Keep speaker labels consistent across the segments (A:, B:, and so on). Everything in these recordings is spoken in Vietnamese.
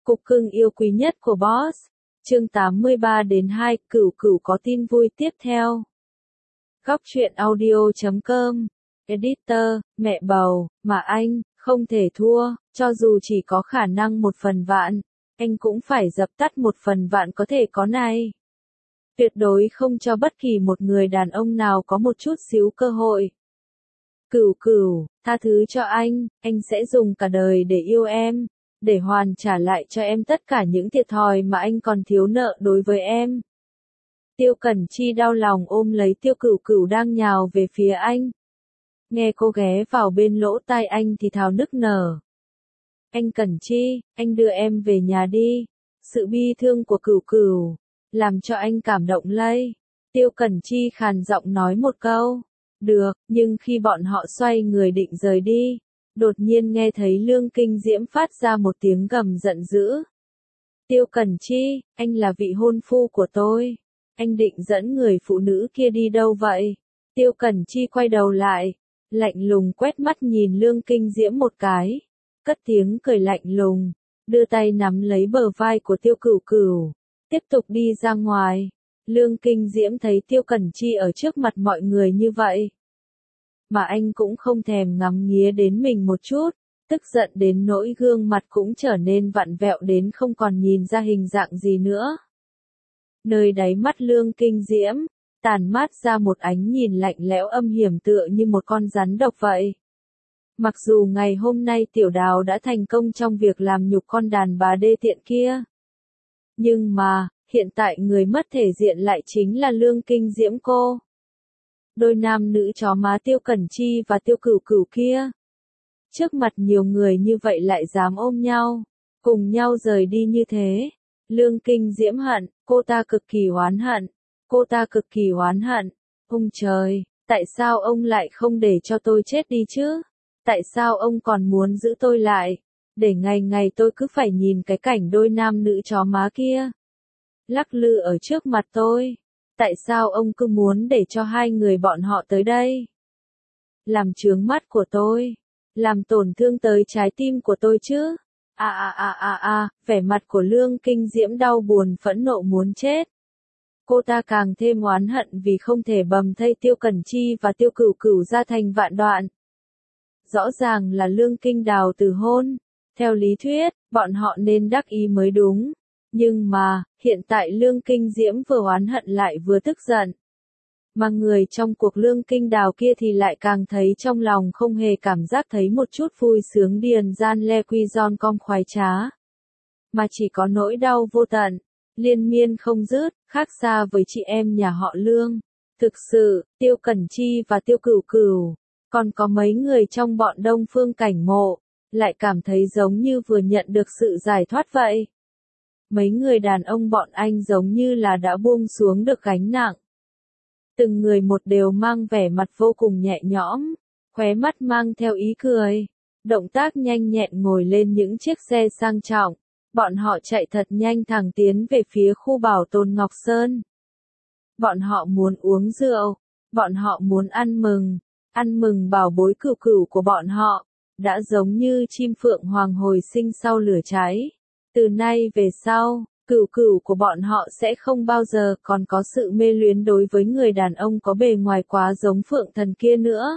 A: Cục cưng yêu quý nhất của Boss. Chương 83 đến 2, Cửu Cửu có tin vui tiếp theo. Góc truyện audio.com. Editor, mẹ bầu, mà anh, không thể thua, cho dù chỉ có khả năng 1/1000, anh cũng phải dập tắt 1/1000 có thể có này. Tuyệt đối không cho bất kỳ một người đàn ông nào có một chút xíu cơ hội. Cửu Cửu, tha thứ cho anh sẽ dùng cả đời để yêu em, để hoàn trả lại cho em tất cả những thiệt thòi mà anh còn thiếu nợ đối với em. Tiêu Cẩn Chi đau lòng ôm lấy Tiêu Cửu Cửu đang nhào về phía anh. Nghe cô ghé vào bên lỗ tai anh thì thào nức nở. Anh Cẩn Chi, anh đưa em về nhà đi. Sự bi thương của Cửu Cửu làm cho anh cảm động lây. Tiêu Cẩn Chi khàn giọng nói một câu. Được, nhưng khi bọn họ xoay người định rời đi, đột nhiên nghe thấy Lương Kinh Diễm phát ra một tiếng gầm giận dữ. Tiêu Cẩn Chi, anh là vị hôn phu của tôi. Anh định dẫn người phụ nữ kia đi đâu vậy? Tiêu Cẩn Chi quay đầu lại, lạnh lùng quét mắt nhìn Lương Kinh Diễm một cái, cất tiếng cười lạnh lùng, đưa tay nắm lấy bờ vai của Tiêu Cửu Cửu, tiếp tục đi ra ngoài. Lương Kinh Diễm thấy Tiêu Cẩn Chi ở trước mặt mọi người như vậy, mà anh cũng không thèm ngắm nghía đến mình một chút, tức giận đến nỗi gương mặt cũng trở nên vặn vẹo đến không còn nhìn ra hình dạng gì nữa. Nơi đáy mắt Lương Kinh Diễm, tàn mát ra một ánh nhìn lạnh lẽo âm hiểm tựa như một con rắn độc vậy. Mặc dù ngày hôm nay Tiểu Đào đã thành công trong việc làm nhục con đàn bà đê tiện kia, nhưng mà, hiện tại người mất thể diện lại chính là Lương Kinh Diễm cô. Đôi nam nữ chó má Tiêu Cẩn Chi và Tiêu Cửu Cửu kia. Trước mặt nhiều người như vậy lại dám ôm nhau, cùng nhau rời đi như thế. Lương Kinh Diễm hận, cô ta cực kỳ oán hận. Cô ta cực kỳ oán hận. Ông trời, tại sao ông lại không để cho tôi chết đi chứ? Tại sao ông còn muốn giữ tôi lại? Để ngày ngày tôi cứ phải nhìn cái cảnh đôi nam nữ chó má kia lắc lư ở trước mặt tôi. Tại sao ông cứ muốn để cho hai người bọn họ tới đây? Làm chướng mắt của tôi. Làm tổn thương tới trái tim của tôi chứ? Vẻ mặt của Lương Kinh Diễm đau buồn phẫn nộ muốn chết. Cô ta càng thêm oán hận vì không thể bầm thây Tiêu Cẩn Chi và Tiêu Cửu Cửu ra thành vạn đoạn. Rõ ràng là Lương Kinh Đào từ hôn. Theo lý thuyết, bọn họ nên đắc ý mới đúng. Nhưng mà, hiện tại Lương Kinh Diễm vừa oán hận lại vừa tức giận. Mà người trong cuộc Lương Kinh Đào kia thì lại càng thấy trong lòng không hề cảm giác thấy một chút vui sướng điền gian le quy giòn com khoái trá. Mà chỉ có nỗi đau vô tận, liên miên không dứt, khác xa với chị em nhà họ Lương. Thực sự, Tiêu Cẩn Chi và Tiêu Cửu Cửu, còn có mấy người trong bọn Đông Phương Cảnh Mộ, lại cảm thấy giống như vừa nhận được sự giải thoát vậy. Mấy người đàn ông bọn anh giống như là đã buông xuống được gánh nặng. Từng người một đều mang vẻ mặt vô cùng nhẹ nhõm, khóe mắt mang theo ý cười, động tác nhanh nhẹn ngồi lên những chiếc xe sang trọng. Bọn họ chạy thật nhanh thẳng tiến về phía khu bảo tồn Ngọc Sơn. Bọn họ muốn uống rượu, bọn họ muốn ăn mừng bảo bối Cửu Cửu của bọn họ, đã giống như chim phượng hoàng hồi sinh sau lửa cháy. Từ nay về sau, Cửu Cửu của bọn họ sẽ không bao giờ còn có sự mê luyến đối với người đàn ông có bề ngoài quá giống Phượng Thần kia nữa.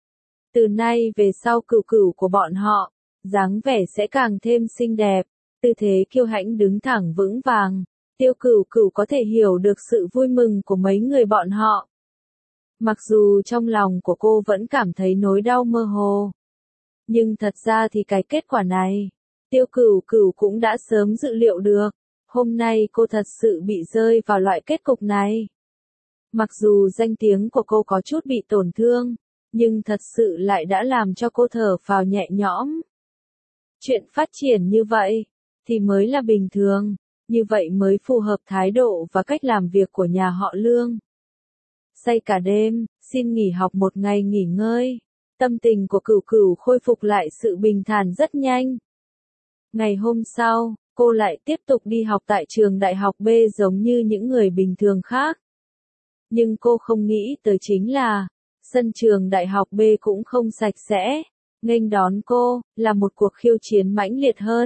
A: Từ nay về sau Cửu Cửu của bọn họ, dáng vẻ sẽ càng thêm xinh đẹp, tư thế kiêu hãnh đứng thẳng vững vàng. Tiêu Cửu Cửu có thể hiểu được sự vui mừng của mấy người bọn họ. Mặc dù trong lòng của cô vẫn cảm thấy nỗi đau mơ hồ. Nhưng thật ra thì cái kết quả này, Tiêu Cửu Cửu cũng đã sớm dự liệu được. Hôm nay cô thật sự bị rơi vào loại kết cục này. Mặc dù danh tiếng của cô có chút bị tổn thương, nhưng thật sự lại đã làm cho cô thở phào nhẹ nhõm. Chuyện phát triển như vậy, thì mới là bình thường, như vậy mới phù hợp thái độ và cách làm việc của nhà họ Lương. Say cả đêm, xin nghỉ học một ngày nghỉ ngơi. Tâm tình của Cửu Cửu khôi phục lại sự bình thản rất nhanh. Ngày hôm sau, cô lại tiếp tục đi học tại trường đại học B giống như những người bình thường khác. Nhưng cô không nghĩ tới chính là, sân trường đại học B cũng không sạch sẽ. Nghênh đón cô, là một cuộc khiêu chiến mãnh liệt hơn.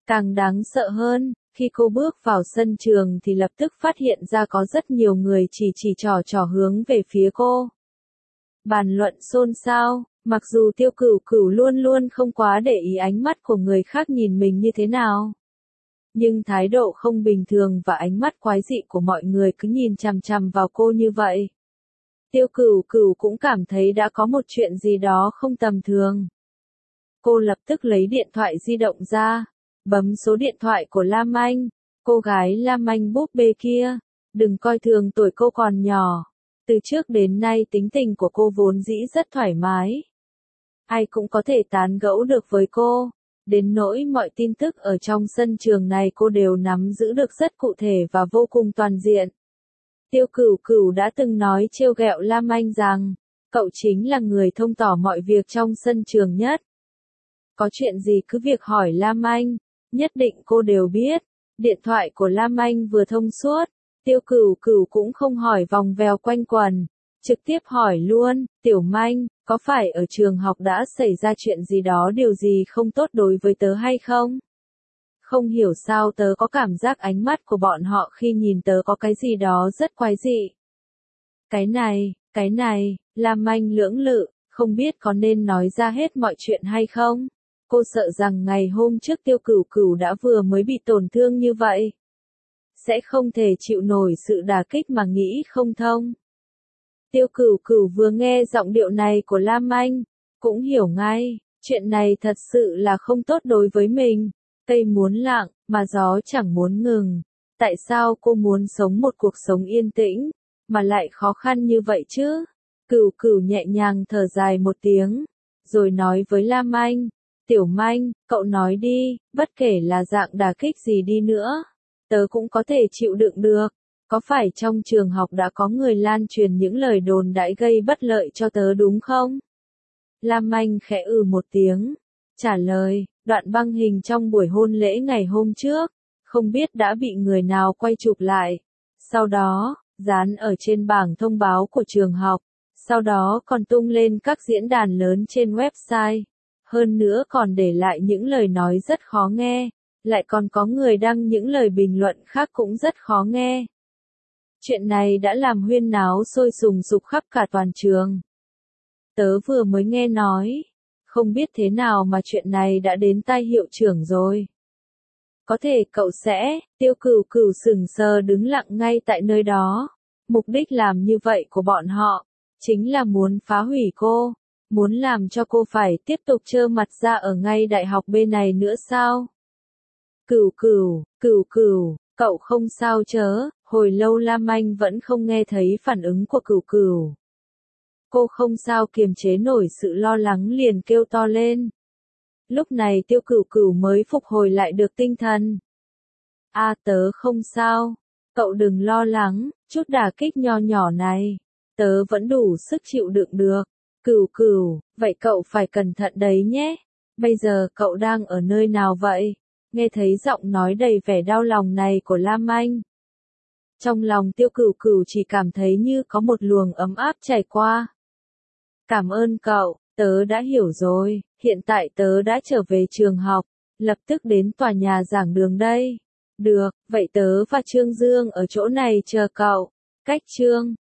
A: Càng đáng sợ hơn, khi cô bước vào sân trường thì lập tức phát hiện ra có rất nhiều người chỉ trò hướng về phía cô. Bàn luận xôn xao, mặc dù Tiêu Cửu Cửu luôn luôn không quá để ý ánh mắt của người khác nhìn mình như thế nào. Nhưng thái độ không bình thường và ánh mắt quái dị của mọi người cứ nhìn chằm chằm vào cô như vậy. Tiêu Cửu Cửu cũng cảm thấy đã có một chuyện gì đó không tầm thường. Cô lập tức lấy điện thoại di động ra, bấm số điện thoại của Lam Anh, cô gái Lam Anh búp bê kia, đừng coi thường tuổi cô còn nhỏ. Từ trước đến nay tính tình của cô vốn dĩ rất thoải mái. Ai cũng có thể tán gẫu được với cô, đến nỗi mọi tin tức ở trong sân trường này cô đều nắm giữ được rất cụ thể và vô cùng toàn diện. Tiêu Cửu Cửu đã từng nói trêu ghẹo Lam Anh rằng, cậu chính là người thông tỏ mọi việc trong sân trường nhất. Có chuyện gì cứ việc hỏi Lam Anh, nhất định cô đều biết. Điện thoại của Lam Anh vừa thông suốt, Tiêu Cửu Cửu cũng không hỏi vòng vèo quanh quần, trực tiếp hỏi luôn, Tiểu Manh, có phải ở trường học đã xảy ra chuyện gì đó điều gì không tốt đối với tớ hay không? Không hiểu sao tớ có cảm giác ánh mắt của bọn họ khi nhìn tớ có cái gì đó rất quái dị. Cái này, Lam Anh lưỡng lự, không biết có nên nói ra hết mọi chuyện hay không? Cô sợ rằng ngày hôm trước Tiêu Cửu Cửu đã vừa mới bị tổn thương như vậy. Sẽ không thể chịu nổi sự đả kích mà nghĩ không thông. Tiêu Cửu Cửu vừa nghe giọng điệu này của Lam Anh, cũng hiểu ngay, chuyện này thật sự là không tốt đối với mình. Cây muốn lặng, mà gió chẳng muốn ngừng. Tại sao cô muốn sống một cuộc sống yên tĩnh, mà lại khó khăn như vậy chứ? Cửu Cửu nhẹ nhàng thở dài một tiếng, rồi nói với Lam Anh, Tiểu Manh, cậu nói đi, bất kể là dạng đả kích gì đi nữa, tớ cũng có thể chịu đựng được. Có phải trong trường học đã có người lan truyền những lời đồn đãi gây bất lợi cho tớ đúng không? Lam Anh khẽ một tiếng, trả lời, đoạn băng hình trong buổi hôn lễ ngày hôm trước, không biết đã bị người nào quay chụp lại. Sau đó, dán ở trên bảng thông báo của trường học, sau đó còn tung lên các diễn đàn lớn trên website. Hơn nữa còn để lại những lời nói rất khó nghe, lại còn có người đăng những lời bình luận khác cũng rất khó nghe. Chuyện này đã làm huyên náo sôi sùng sục khắp cả toàn trường. Tớ vừa mới nghe nói, không biết thế nào mà chuyện này đã đến tai hiệu trưởng rồi. Có thể cậu sẽ, Tiêu Cửu Cửu sững sờ đứng lặng ngay tại nơi đó. Mục đích làm như vậy của bọn họ, chính là muốn phá hủy cô, muốn làm cho cô phải tiếp tục trơ mặt ra ở ngay đại học bên này nữa sao? Cửu Cửu, cậu không sao chớ? Hồi lâu Lam Anh vẫn không nghe thấy phản ứng của Cửu Cửu. Cô không sao kiềm chế nổi sự lo lắng liền kêu to lên. Lúc này Tiêu Cửu Cửu mới phục hồi lại được tinh thần. Tớ không sao. Cậu đừng lo lắng, chút đả kích nho nhỏ này. Tớ vẫn đủ sức chịu đựng được. Cửu Cửu, vậy cậu phải cẩn thận đấy nhé. Bây giờ cậu đang ở nơi nào vậy? Nghe thấy giọng nói đầy vẻ đau lòng này của Lam Anh. Trong lòng Tiêu Cửu Cửu chỉ cảm thấy như có một luồng ấm áp chảy qua. Cảm ơn cậu, tớ đã hiểu rồi, hiện tại tớ đã trở về trường học, lập tức đến tòa nhà giảng đường đây. Được, vậy tớ và Trương Dương ở chỗ này chờ cậu. Cách Trương